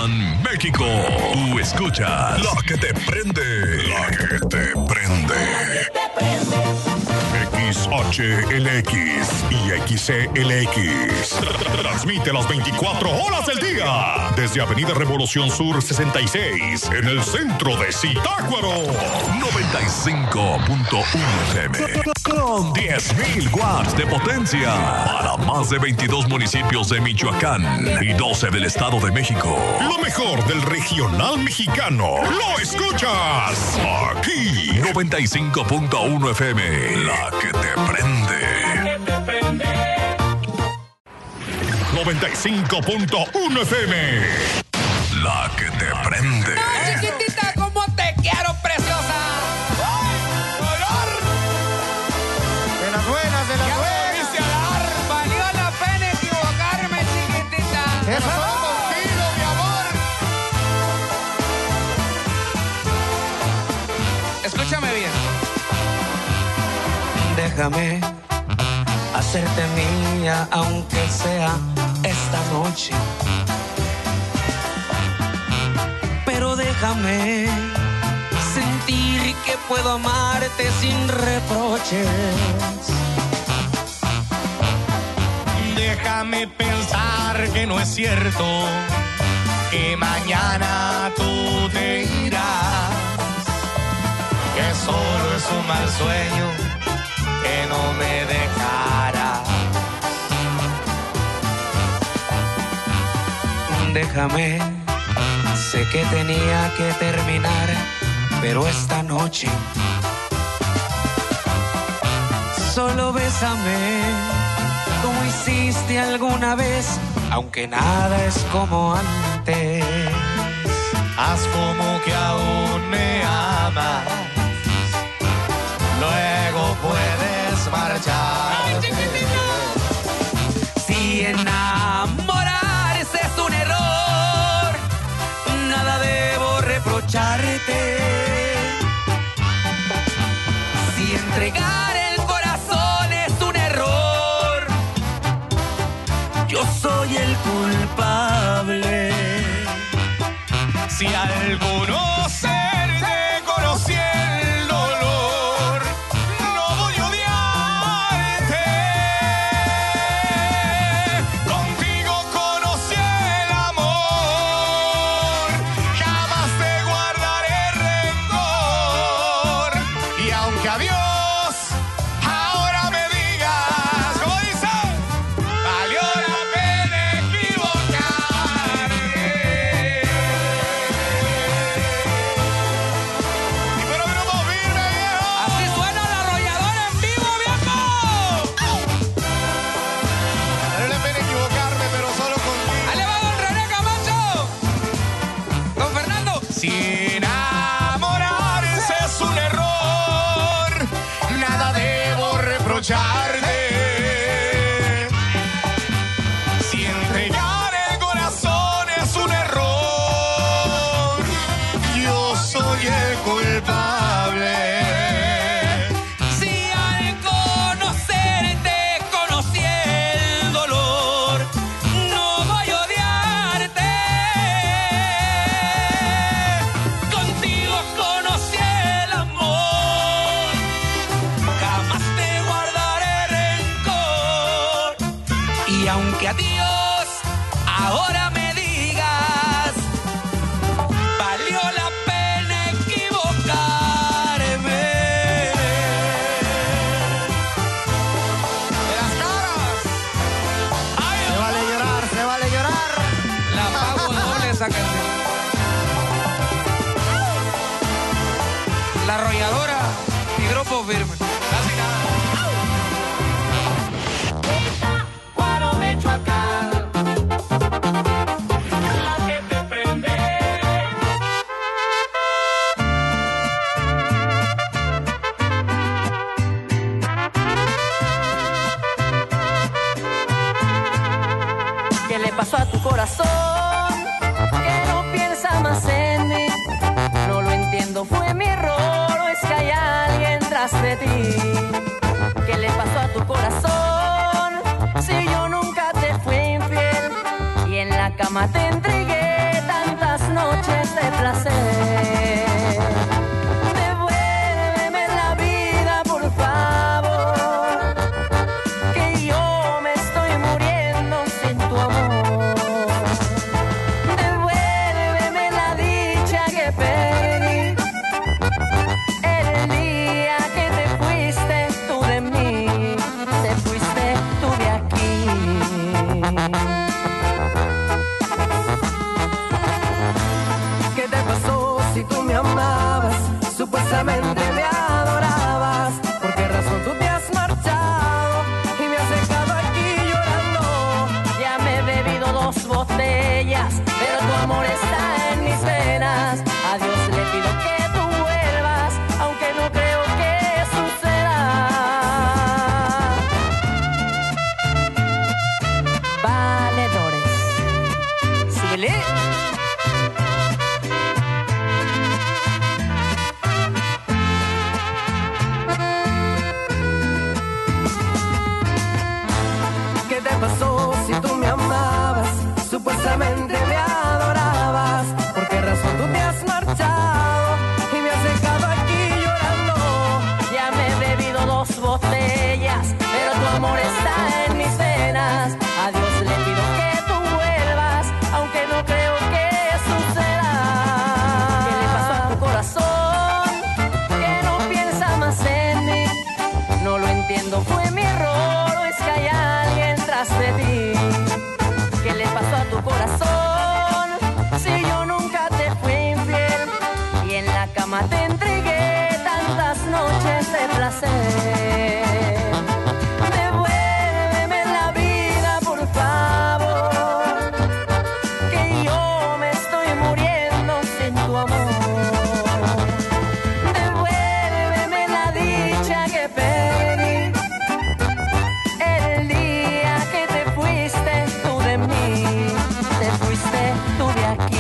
Michoacán, México. Tú escuchas la que te prende. La que te prende. XHLX y XCLX. Transmite las 24 horas del día. Desde Avenida Revolución Sur 66, en el centro de Zitácuaro. 95.1 FM. Con 10.000 watts de potencia. Para más de 22 municipios de Michoacán y 12 del Estado de México. Lo mejor del regional mexicano. Lo escuchas aquí. 95.1 FM. La que te prende. 95.1 FM. La que te prende. ¡No, chiquitita, cómo te quiero, preciosa! ¡Dolor! De las buenas, de las ya buenas. me viste hablar. Valió la pena equivocarme, chiquitita. Eso va contigo, mi amor. Escúchame bien. Déjame hacerte mía, aunque sea esta noche. Pero déjame sentir que puedo amarte sin reproches. Déjame pensar que no es cierto, que mañana tú te irás, que solo es un mal sueño, que no me dejará. Déjame, sé que tenía que terminar, pero esta noche solo bésame como hiciste alguna vez, aunque nada es como antes. Haz como que aún me amas, luego puedes marchar. Si enamorarse es un error, nada debo reprocharte. Si entregar el corazón es un error, yo soy el culpable. Si alguno ser te conocí el dolor, no voy a odiarte. Contigo conocí el amor, jamás te guardaré rencor. Y aunque adiós, ahora me digas, ¿cómo dice? Valió la pena equivocarme. Y pero grupo firme, viejo. Así suena la arrolladora en vivo, viejo. Valió la pena equivocarme, pero solo contigo. Ahí le va don René Camacho. Don Fernando. Si enamorarse es un error, nada debo reprocharte. Si entregar el corazón es un error, yo soy el culpable. Si al conocerte conocí el dolor, no voy a odiarte. Contigo conocí el amor, jamás te guardaré rencor. Y aunque a Dios ahora me digas, valió la pena equivocarme. De las caras. Ay, se vale llorar, se vale llorar. La pago doble esa canción. La arrolladora y grupo firme. Casi nada. Guaro, Michoacán, la que te prende. ¿Qué le pasó a tu corazón? Que no piensa más en mí. No lo entiendo, fue mi error o es que hay alguien tras de ti. ¿Qué le pasó a tu corazón? Si yo nunca te fui infiel y en la cama te entregué tanta de placer. Devuélveme la vida, por favor, que yo me estoy muriendo sin tu amor. Devuélveme la dicha que perdí el día que te fuiste tú de mí, te fuiste tú de aquí. ¿Qué te pasó si tú me amabas? Supuestamente me adorabas. ¿Por qué razón tú te has marchado y me has dejado aquí llorando? Ya me he bebido 2 botellas, pero tu amor está en mis venas. A Dios le pido que tú vuelvas, aunque no creo que suceda. Valedores, súbele. ¿Qué te pasó si tú me amabas? Supuestamente me adorabas. ¿Por qué razón tú te has marchado y me has dejado aquí llorando? Ya me he bebido 2 botellas, pero tu amor está en mis venas. A Dios le pido que tú vuelvas, aunque no creo que suceda. ¿Qué le pasó a tu corazón que no piensa más en mí? No lo entiendo, fue mi error o es que hay alguien tras de ti. ¿Qué le pasó a tu corazón si yo nunca te fui infiel y en la cama te entregué tantas noches de placer? Devuélveme la vida, por favor, que yo me estoy muriendo sin tu amor. Devuélveme la dicha que perdí el día que te fuiste tú de mí, te fuiste tú de aquí.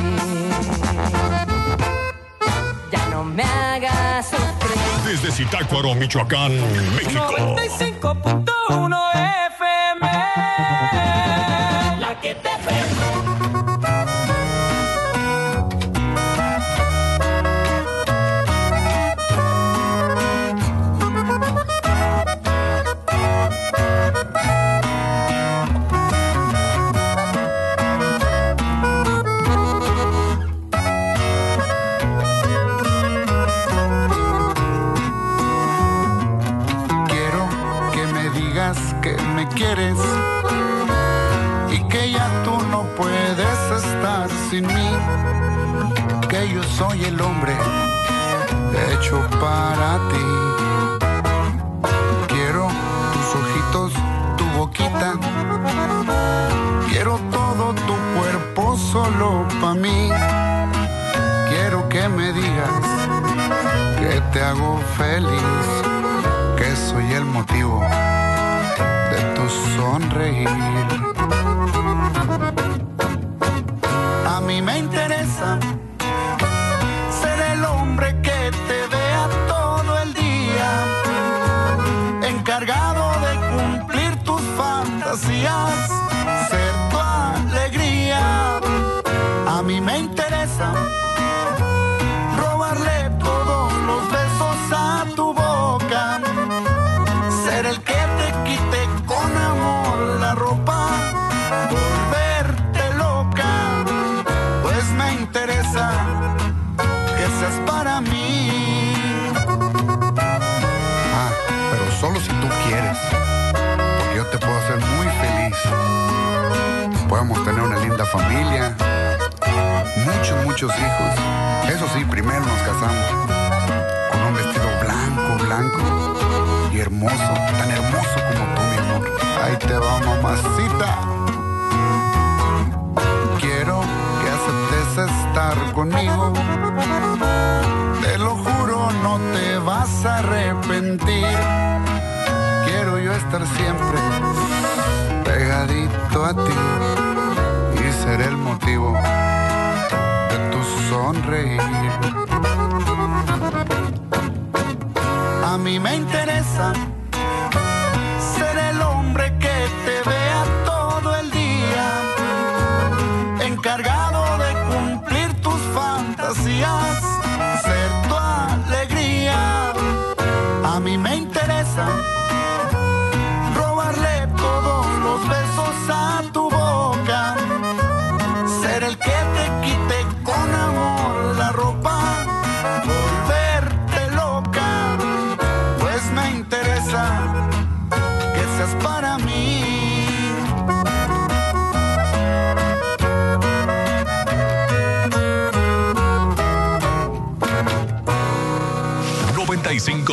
Ya no me hagas sufrir. Desde Zitácuaro, Michoacán, México. 95.1 FM. La que te Quiero que me digas que me quieres y que ya tú no puedes estar sin mí, que yo soy el hombre hecho para ti. Quiero tus ojitos, tu boquita, quiero todo tu cuerpo solo para mí. Quiero que me digas que te hago feliz, que soy el motivo de tu sonreír. A mí me interesa ser el hombre que te vea todo el día, encargado de cumplir tus fantasías, ser tu alegría. A mí me interesa robarle todos los besos a tu boca, ser el que te quite con amor la ropa, volverte loca, pues me interesa que seas para mí. Ah, pero solo si tú quieres, porque yo te puedo hacer muy feliz. Podemos tener una linda familia, muchos hijos. Eso sí, primero nos casamos con un vestido blanco y hermoso, tan hermoso como tú, mi amor. Ahí te va, mamacita. Quiero que aceptes estar conmigo, te lo juro, no te vas a arrepentir. Quiero yo estar siempre pegadito a ti y ser el motivo de tu sonreír. A mí me interesa ser el hombre que te vea todo el día, encargado de cumplir tus fantasías.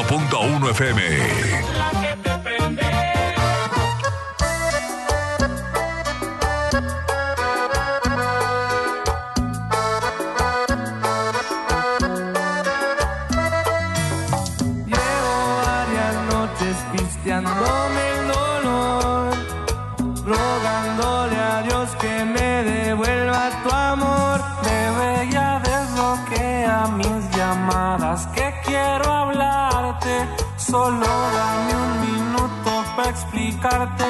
95.1 FM. La que te prende. Pisteándome el dolor, rogándole a Dios que me devuelva tu amor. Bebé, ya desbloquea mis llamadas, que quiero hablarte. Solo dame un minuto para explicarte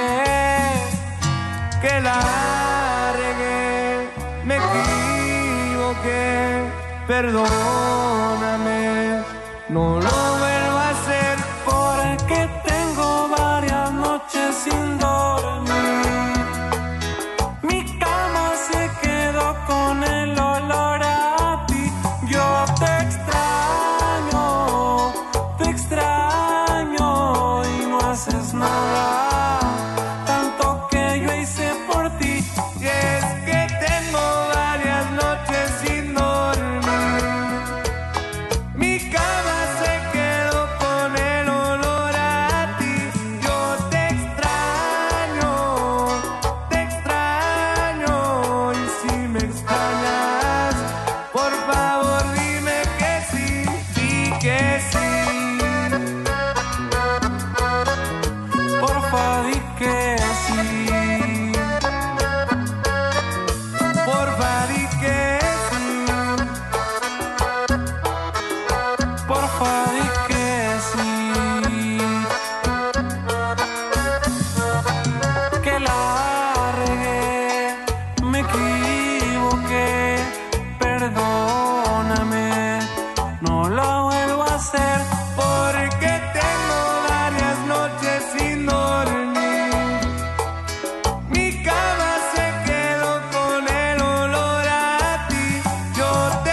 que la regué, me equivoqué. Perdóname, no lo vuelvo a hacer porque tengo varias noches sin dormir. Mi cama se quedó con el olor a ti. Yo te extraño y no haces nada. Tanto que yo hice por ti. Y es que tengo varias noches sin dormir. Mi cama se quedó con el olor a ti. Yo te extraño y si me extrañas, por favor dime que sí, di que sí. Porfa, di que sí. Porfa, di que sí. Porfa, di que sí. Que la regué, me equivoqué. Perdóname, no lo vuelvo a hacer porque tengo varias noches sin dormir. Mi cama se quedó con el olor a ti. Yo te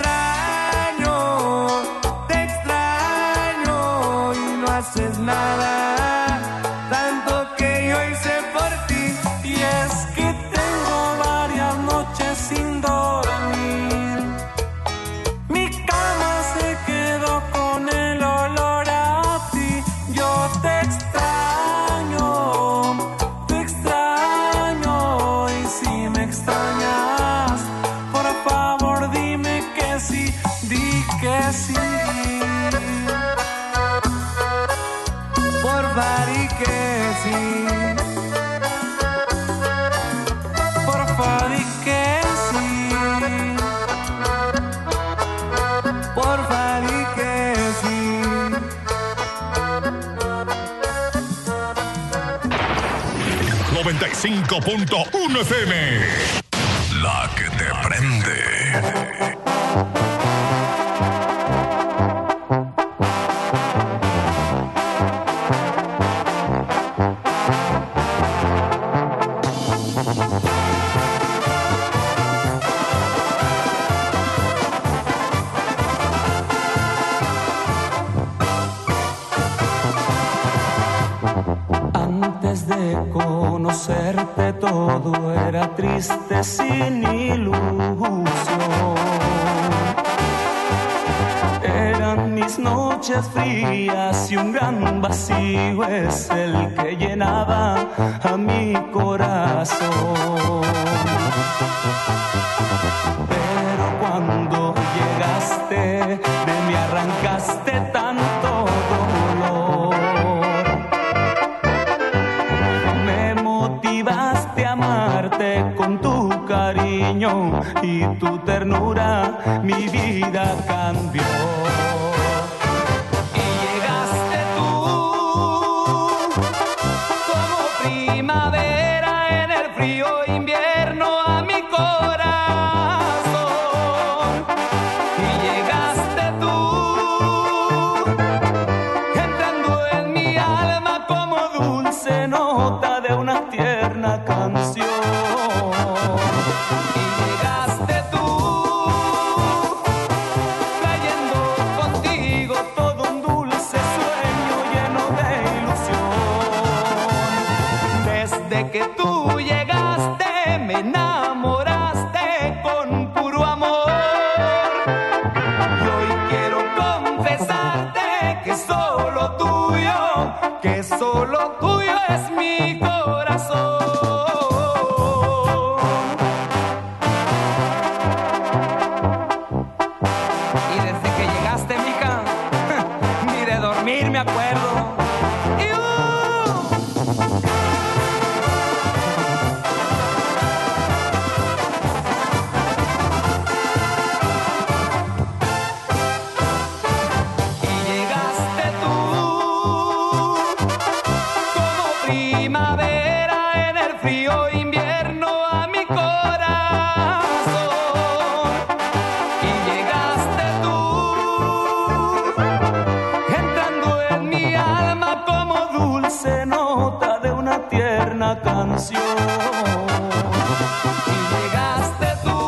extraño y no haces nada. Tanto que yo hice por ti. Y es que tengo varias noches sin dormir. Mi cama se quedó con el olor a ti. Yo te extraño y si me extrañas, por favor dime que sí, di que sí. Porfa, di que sí. Porfa, di que sí. Porfa, di que sí. 95.1 FM. La que te prende. Antes de conocerte todo era triste sin ilusión. Eran mis noches frías y un gran vacío es el que llenaba a mi corazón. Pero cuando llegaste de mí arrancaste tanto dolor. Me motivaste a amarte con tu cariño y tu ternura, mi vida cambió. Y llegaste tú como primavera en el frío invierno a mi corazón. Y llegaste tú entrando en mi alma como dulce nota de una tierna canción. Y llegaste tú trayendo contigo todo un dulce sueño lleno de ilusión. Desde que tú llegaste me enamoraste con puro amor. Y hoy quiero confesarte que soy Y llegaste tú,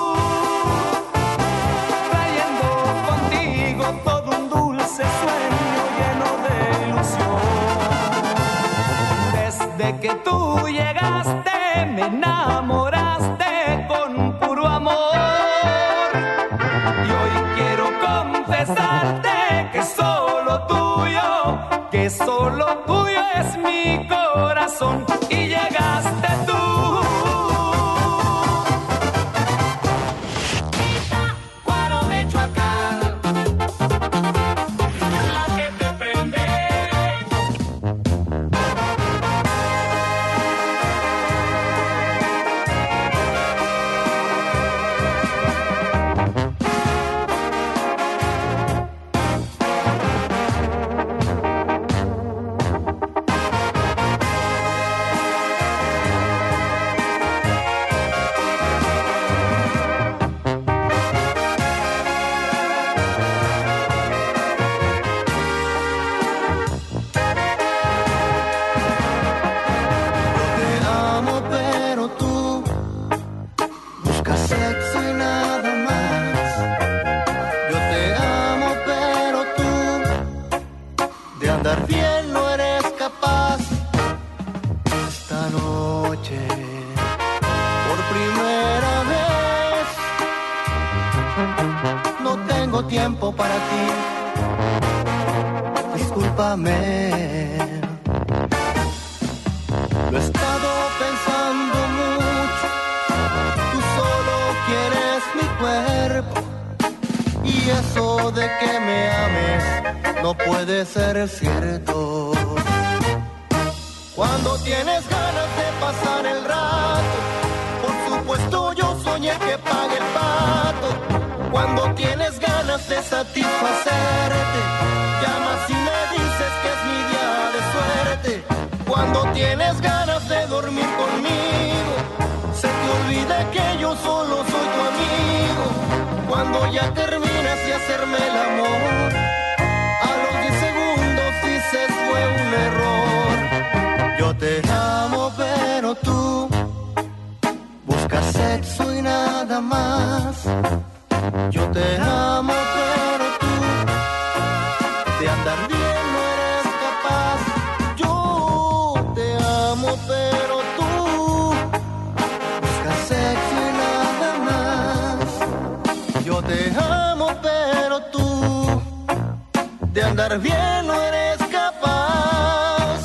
trayendo contigo todo un dulce sueño lleno de ilusión. Desde que tú llegaste me enamoraste con puro amor. Y hoy quiero confesarte que solo tuyo es mi corazón. Y llegaste tú. Pátzcuaro, Michoacán, la que te prende. Te amo, pero tú buscas sexo y nada más. Yo te amo, pero tú de andar bien no eres capaz. Esta noche, por primera vez, no tengo tiempo para ti. Discúlpame. Lo he estado pensando mucho. Tú solo quieres mi cuerpo. Y eso de que me ames no puede ser cierto. Cuando tienes ganas de pasar el rato, por supuesto yo soñé que pague el pato. Cuando tienes ganas de satisfacerte, llamas y me dices que es mi día de suerte. Cuando tienes ganas de dormir conmigo, se te olvida que yo solo soy tu amigo. Cuando ya terminas de hacerme el amor, a los 10 segundos dices fue un error. Yo te amo, pero tú buscas sexo y nada más. Yo te amo, pero tú de andar bien no eres capaz. Yo te amo, pero tú buscas sexo y nada más. Yo te amo, pero tú de andar bien no eres capaz.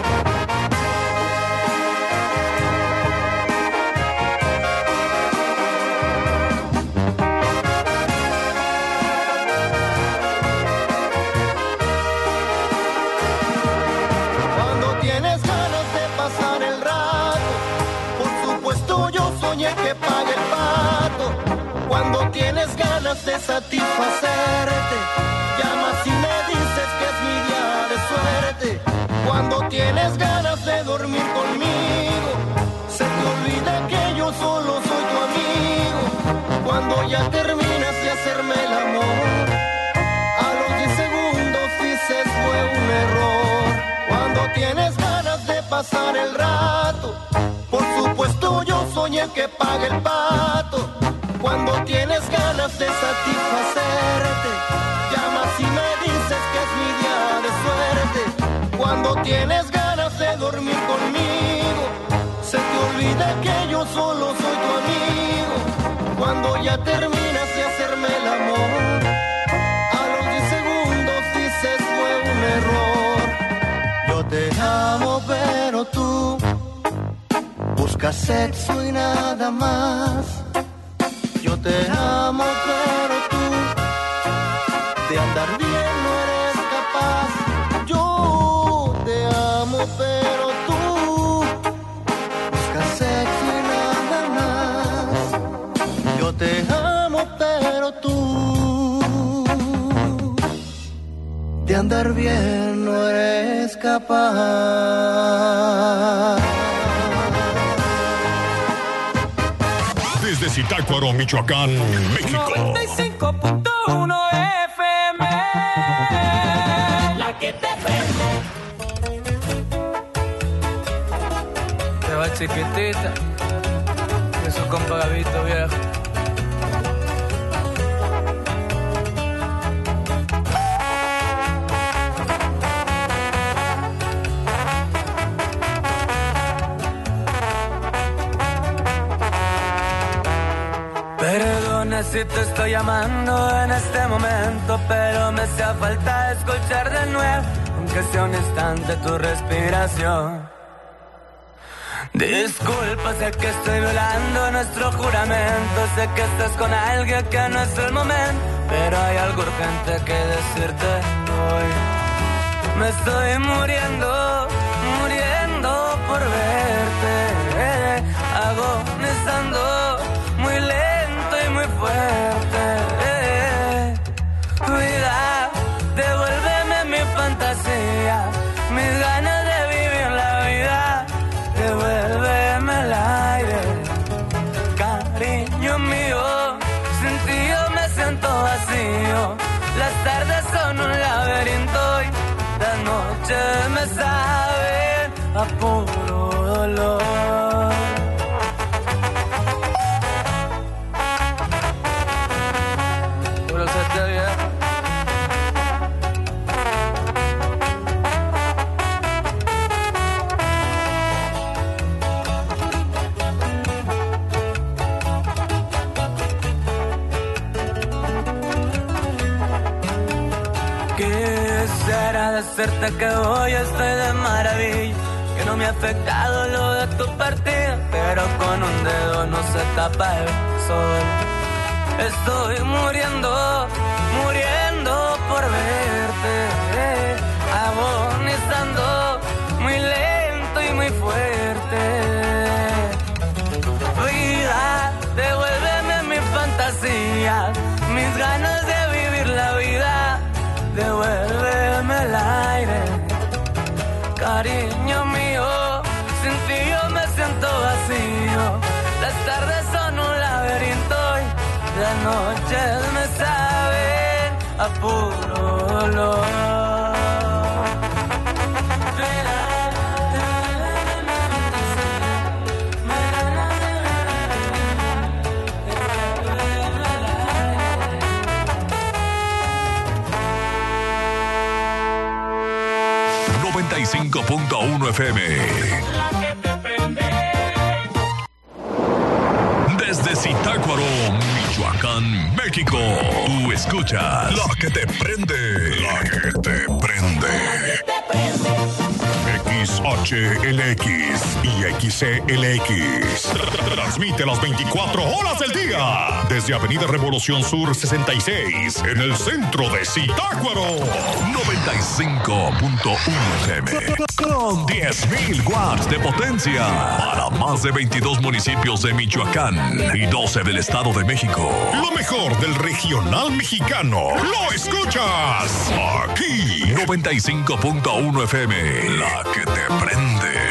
Cuando tienes ganas de pasar el rato, por supuesto yo soñé que pague el pato. Cuando tienes ganas de satisfacerte, llamas y me dices que es mi día de suerte. Cuando tienes ganas de dormir conmigo, se te olvida que yo solo soy tu amigo. Cuando ya terminas de hacerme el amor, a los 10 segundos dices fue un error. Cuando tienes ganas de pasar el rato, por supuesto yo soñé que pague el pato. Cuando tienes ganas de satisfacerte, llamas y me dices que es mi día de suerte. Cuando tienes ganas de dormir conmigo, se te olvida que yo solo soy tu amigo. Cuando ya terminas de hacerme el amor, a los 10 segundos dices fue un error. Yo te amo, pero tú buscas sexo y nada más. Yo te amo, pero tú de andar bien no eres capaz. Yo te amo, pero tú buscas sexo y nada más. Yo te amo, pero tú de andar bien no eres capaz. Desde Zitácuaro, Michoacán, México. 95.1 FM. La que te prende. Te va a chiquitita y su compa Gabito viejo. Perdona si te estoy llamando en este momento, pero me hacía falta escuchar de nuevo, aunque sea un instante, tu respiración. Disculpa, sé que estoy violando nuestro juramento, sé que estás con alguien que no es el momento, pero hay algo urgente que decirte hoy. Me estoy muriendo, muriendo por verte, agonizando muy lento y muy fuerte. Vida, devuélveme mi fantasía, mis ganas de vivir la vida. Devuélveme el aire, cariño mío. Sin ti yo me siento vacío. Las tardes son un laberinto y las noches me saben a puro dolor. Puro sete viejo. Quisiera decirte que hoy estoy de maravilla, que no me ha afectado lo de tu partida, pero con un dedo no se tapa el sol. Estoy muriendo, muriendo por verte, agonizando muy lento y muy fuerte. Vida, devuélveme mi fantasía, mis ganas de vivir la vida. Devuélveme el aire, cariño mío. Sin ti yo me siento vacío. Las tardes son un laberinto y las noches me saben a puro dolor. .1 FM. Desde Zitácuaro, Michoacán, México. Tú escuchas La que te prende. La que te prende. XHLX y XCLX. Transmite las 24 horas del día. Desde Avenida Revolución Sur 66, en el centro de Zitácuaro. 95.1 FM. Con 10.000 watts de potencia. Para más de 22 municipios de Michoacán y 12 del Estado de México. Lo mejor del regional mexicano. Lo escuchas aquí. 95.1 FM. La que te prende.